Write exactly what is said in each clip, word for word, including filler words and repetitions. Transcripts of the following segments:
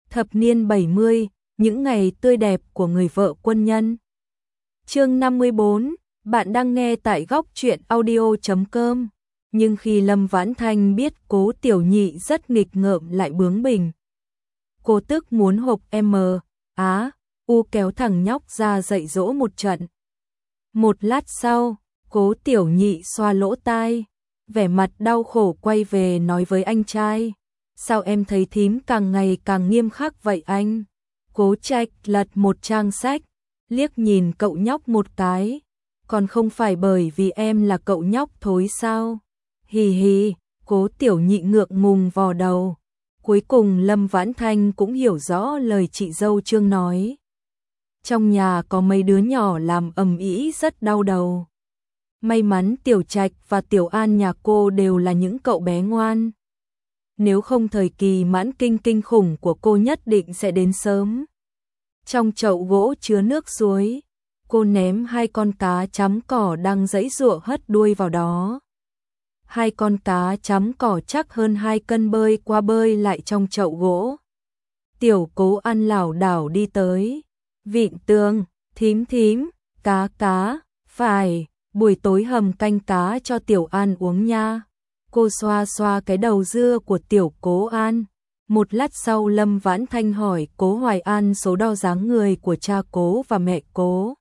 Thập niên bảy mươi, những ngày tươi đẹp của người vợ quân nhân. Chương năm mươi bốn, bạn đang nghe tại góc truyện audio chấm com. Nhưng khi Lâm Vãn Thanh biết Cố Tiểu Nhị rất nghịch ngợm lại bướng bỉnh, cô tức muốn hộc M, Á, U kéo thằng nhóc ra dạy dỗ một trận. Một lát sau, Cố Tiểu Nhị xoa lỗ tai, vẻ mặt đau khổ quay về nói với anh trai. Sao em thấy thím càng ngày càng nghiêm khắc vậy anh? Cố Trạch lật một trang sách, liếc nhìn cậu nhóc một cái. Còn không phải bởi vì em là cậu nhóc thối sao? Hì hì, Cố Tiểu Nhị ngượng ngùng vò đầu. Cuối cùng Lâm Vãn Thanh cũng hiểu rõ lời chị dâu Trương nói. Trong nhà có mấy đứa nhỏ làm ầm ĩ rất đau đầu. May mắn Tiểu Trạch và Tiểu An nhà cô đều là những cậu bé ngoan. Nếu không thời kỳ mãn kinh kinh khủng của cô nhất định sẽ đến sớm. Trong chậu gỗ chứa nước suối, cô ném hai con cá chấm cỏ đang giãy giụa hất đuôi vào đó. Hai con cá chấm cỏ chắc hơn hai cân bơi qua bơi lại trong chậu gỗ. Tiểu Cố An lảo đảo đi tới, vịn tường, thím thím, cá cá, phải, buổi tối hầm canh cá cho Tiểu An uống nha. Cô xoa xoa cái đầu dưa của Tiểu Cố An. Một lát sau Lâm Vãn Thanh hỏi Cố Hoài An số đo dáng người của cha Cố và mẹ Cố.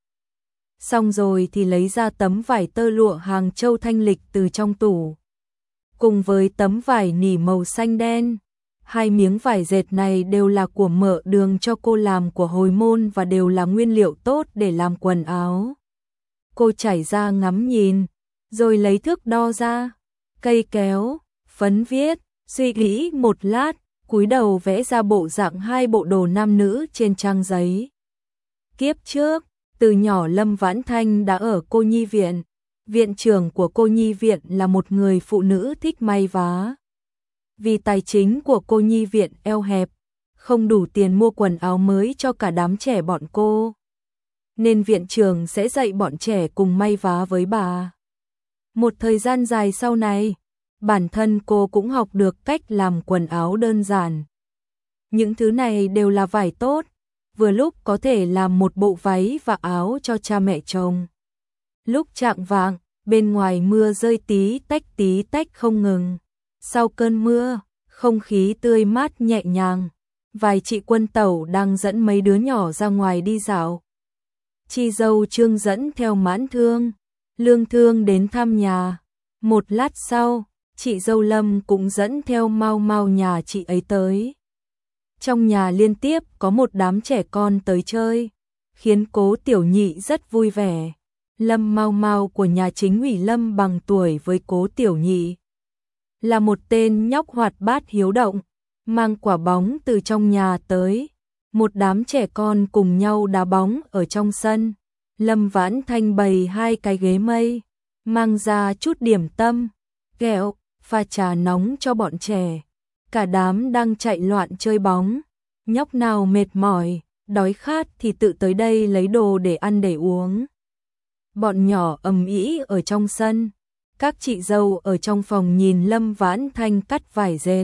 Xong rồi thì lấy ra tấm vải tơ lụa Hàng Châu thanh lịch từ trong tủ. Cùng với tấm vải nỉ màu xanh đen. Hai miếng vải dệt này đều là của mợ Đường cho cô làm của hồi môn và đều là nguyên liệu tốt để làm quần áo. Cô trải ra ngắm nhìn, rồi lấy thước đo ra. Cây kéo, phấn viết, suy nghĩ một lát, cúi đầu vẽ ra bộ dạng hai bộ đồ nam nữ trên trang giấy. Kiếp trước, từ nhỏ Lâm Vãn Thanh đã ở cô nhi viện. Viện trưởng của cô nhi viện là một người phụ nữ thích may vá. Vì tài chính của cô nhi viện eo hẹp, không đủ tiền mua quần áo mới cho cả đám trẻ bọn cô, nên viện trưởng sẽ dạy bọn trẻ cùng may vá với bà. Một thời gian dài sau này, bản thân cô cũng học được cách làm quần áo đơn giản. Những thứ này đều là vải tốt, vừa lúc có thể làm một bộ váy và áo cho cha mẹ chồng. Lúc chạng vạng, bên ngoài mưa rơi tí tách tí tách không ngừng. Sau cơn mưa, không khí tươi mát nhẹ nhàng. Vài chị Quân Tẩu đang dẫn mấy đứa nhỏ ra ngoài đi dạo. Chị dâu Trương dẫn theo Mãn Thương, Lương Thương đến thăm nhà. Một lát sau, chị dâu Lâm cũng dẫn theo Mau Mau nhà chị ấy tới. Trong nhà liên tiếp có một đám trẻ con tới chơi, khiến Cố Tiểu Nhị rất vui vẻ. Lâm Mau Mau của nhà chính ủy Lâm bằng tuổi với Cố Tiểu Nhị. Là một tên nhóc hoạt bát hiếu động, mang quả bóng từ trong nhà tới. Một đám trẻ con cùng nhau đá bóng ở trong sân. Lâm Vãn Thanh bày hai cái ghế mây, mang ra chút điểm tâm, kẹo, pha trà nóng cho bọn trẻ. Cả đám đang chạy loạn chơi bóng. Nhóc nào mệt mỏi, đói khát thì tự tới đây lấy đồ để ăn để uống. Bọn nhỏ ầm ĩ ở trong sân. Các chị dâu ở trong phòng nhìn Lâm Vãn Thanh cắt vải dệt,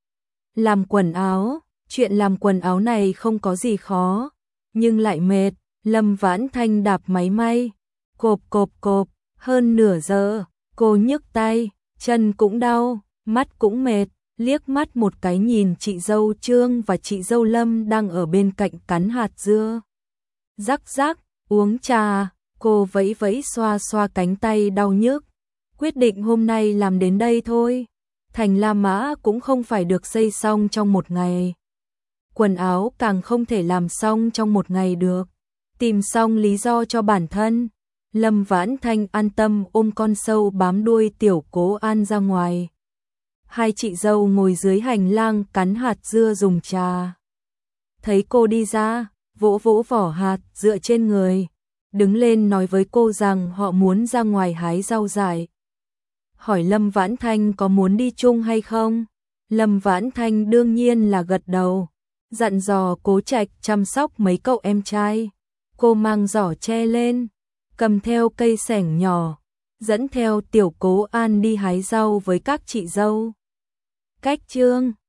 làm quần áo. Chuyện làm quần áo này không có gì khó, nhưng lại mệt. Lâm Vãn Thanh đạp máy may, cộp cộp cộp, hơn nửa giờ, cô nhức tay, chân cũng đau, mắt cũng mệt, liếc mắt một cái nhìn chị dâu Trương và chị dâu Lâm đang ở bên cạnh cắn hạt dưa. Rắc rắc, uống trà, cô vẫy vẫy xoa xoa cánh tay đau nhức. Quyết định hôm nay làm đến đây thôi, thành La Mã cũng không phải được xây xong trong một ngày. Quần áo càng không thể làm xong trong một ngày được. Tìm xong lý do cho bản thân, Lâm Vãn Thanh an tâm ôm con sâu bám đuôi Tiểu Cố An ra ngoài. Hai chị dâu ngồi dưới hành lang cắn hạt dưa dùng trà. Thấy cô đi ra, vỗ vỗ vỏ hạt dựa trên người, đứng lên nói với cô rằng họ muốn ra ngoài hái rau dại. Hỏi Lâm Vãn Thanh có muốn đi chung hay không? Lâm Vãn Thanh đương nhiên là gật đầu, dặn dò Cố Trạch chăm sóc mấy cậu em trai. Cô mang giỏ tre lên, cầm theo cây xẻng nhỏ, dẫn theo Tiểu Cố An đi hái rau với các chị dâu. Cách chương